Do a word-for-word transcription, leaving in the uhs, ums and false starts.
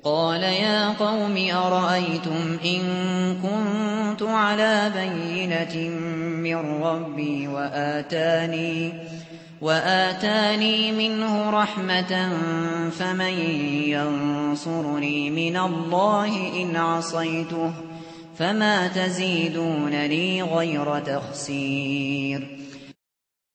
قال يا قوم أرأيتم إن كنت على بينة من ربي وآتاني, وآتاني منه رحمة فمن ينصرني من الله إن عصيته فما تزيدونني غير تخسير